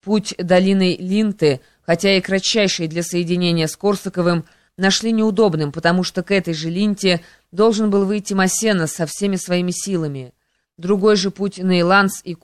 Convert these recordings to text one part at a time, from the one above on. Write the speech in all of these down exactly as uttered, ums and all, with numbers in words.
путь долиной Линты, хотя и кратчайший для соединения с Корсаковым, нашли неудобным, потому что к этой же Линте должен был выйти Массена со всеми своими силами. Другой же путь на Иланс и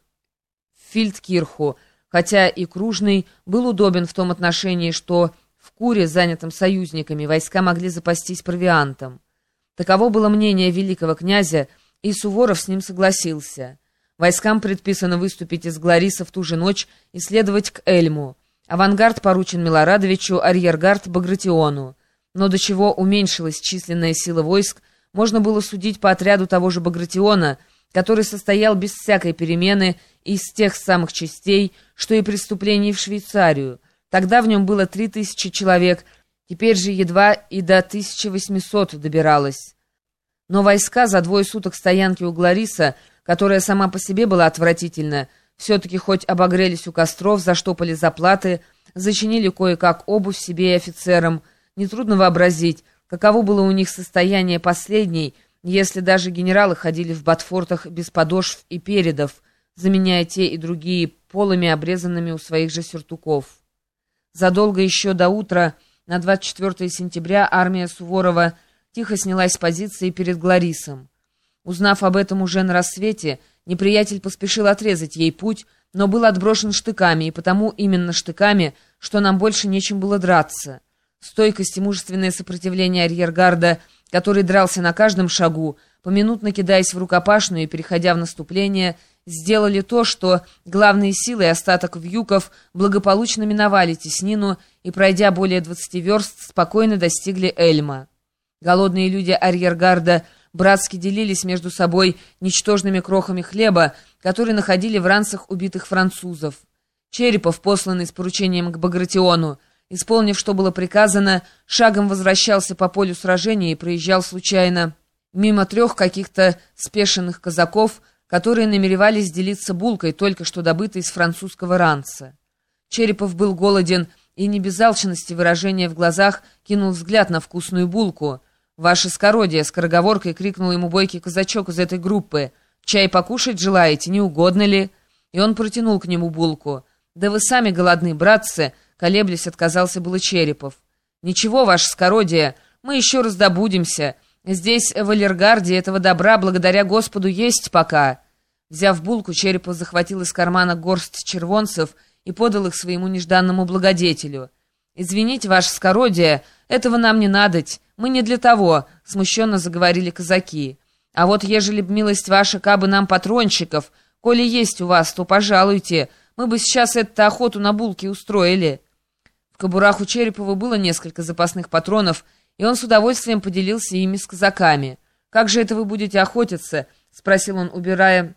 Курк-Фильдкирху, хотя и кружный, был удобен в том отношении, что в Куре, занятом союзниками, войска могли запастись провиантом. Таково было мнение великого князя, и Суворов с ним согласился. Войскам предписано выступить из Глариса в ту же ночь и следовать к Эльму. Авангард поручен Милорадовичу, арьергард — Багратиону. Но до чего уменьшилась численная сила войск, можно было судить по отряду того же Багратиона, который состоял без всякой перемены из тех самых частей, что и преступлений в Швейцарию. Тогда в нем было три тысячи человек, теперь же едва и до тысячи восьмисот добиралось. Но войска за двое суток стоянки у Глариса, которая сама по себе была отвратительна, все-таки хоть обогрелись у костров, заштопали заплаты, зачинили кое-как обувь себе и офицерам. Нетрудно вообразить, каково было у них состояние последней, если даже генералы ходили в ботфортах без подошв и передов, заменяя те и другие полами, обрезанными у своих же сюртуков. Задолго еще до утра, на двадцать четвёртое сентября, армия Суворова тихо снялась с позиции перед Гларисом. Узнав об этом уже на рассвете, неприятель поспешил отрезать ей путь, но был отброшен штыками, и потому именно штыками, что нам больше нечем было драться. Стойкость и мужественное сопротивление арьергарда, который дрался на каждом шагу, поминутно кидаясь в рукопашную и переходя в наступление, сделали то, что главные силы и остаток вьюков благополучно миновали теснину и, пройдя более двадцати верст, спокойно достигли Эльма. Голодные люди арьергарда братски делились между собой ничтожными крохами хлеба, которые находили в ранцах убитых французов. Черепов, посланный с поручением к Багратиону, исполнив, что было приказано, шагом возвращался по полю сражения и проезжал случайно мимо трех каких-то спешенных казаков, которые намеревались делиться булкой, только что добытой из французского ранца. Черепов был голоден и не без алчности выражения в глазах кинул взгляд на вкусную булку. «Ваше скородие!» — скороговоркой крикнул ему бойкий казачок из этой группы. «Чай покушать желаете, не угодно ли?» И он протянул к нему булку. «Да вы сами голодны, братцы!» — колеблясь, отказался было Черепов. «Ничего, ваше скородие, мы еще раздобудемся. Здесь, в Алергарде, этого добра, благодаря Господу, есть пока». Взяв булку, Черепов захватил из кармана горсть червонцев и подал их своему нежданному благодетелю. «Извините, ваше скородие, этого нам не надоть, мы не для того», — смущенно заговорили казаки. «А вот ежели б милость ваша, кабы нам патрончиков, коли есть у вас, то пожалуйте, мы бы сейчас эту охоту на булки устроили». В кобурах у Черепова было несколько запасных патронов, и он с удовольствием поделился ими с казаками. «Как же это вы будете охотиться?» — спросил он, убирая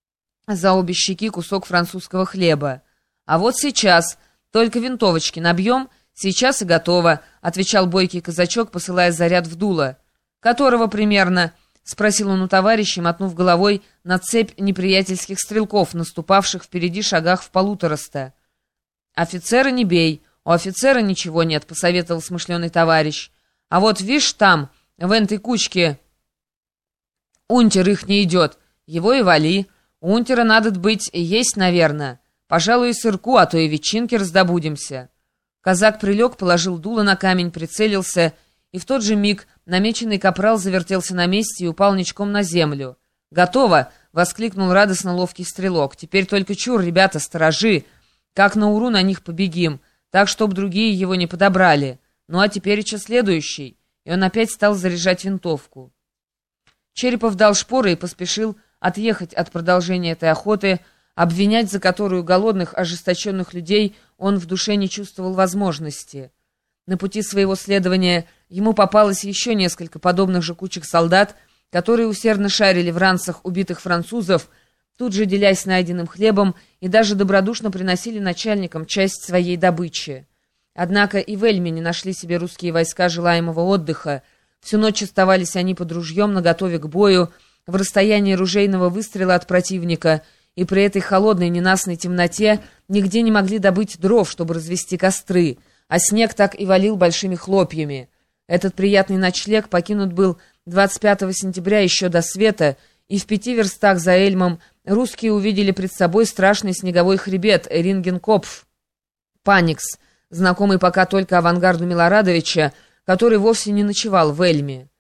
за обе щеки кусок французского хлеба. «А вот сейчас, только винтовочки набьем, сейчас и готово», — отвечал бойкий казачок, посылая заряд в дуло. «Которого примерно?» — спросил он у товарища, мотнув головой на цепь неприятельских стрелков, наступавших впереди шагах в полутораста. «Офицера не бей, у офицера ничего нет», — посоветовал смышленый товарищ. «А вот, вишь, там, в этой кучке, унтер их не идет, его и вали. У унтера, надо быть, есть, наверное. Пожалуй, и сырку, а то и ветчинки раздобудемся». Казак прилег, положил дуло на камень, прицелился, и в тот же миг намеченный капрал завертелся на месте и упал ничком на землю. «Готово!» — воскликнул радостно ловкий стрелок. «Теперь только чур, ребята, сторожи! Как на уру на них побегим, так, чтоб другие его не подобрали. Ну а теперь еще следующий!» И он опять стал заряжать винтовку. Черепов дал шпоры и поспешил отъехать от продолжения этой охоты, обвинять за которую голодных, ожесточенных людей он в душе не чувствовал возможности. На пути своего следования ему попалось еще несколько подобных же кучек солдат, которые усердно шарили в ранцах убитых французов, тут же делясь найденным хлебом и даже добродушно приносили начальникам часть своей добычи. Однако и в Эльме не нашли себе русские войска желаемого отдыха. Всю ночь оставались они под ружьем наготове к бою, в расстоянии ружейного выстрела от противника, и при этой холодной ненастной темноте нигде не могли добыть дров, чтобы развести костры, а снег так и валил большими хлопьями. Этот приятный ночлег покинут был двадцать пятого сентября еще до света, и в пяти верстах за Эльмом русские увидели пред собой страшный снеговой хребет Эрингенкопф, Паникс, знакомый пока только авангарду Милорадовича, который вовсе не ночевал в Эльме.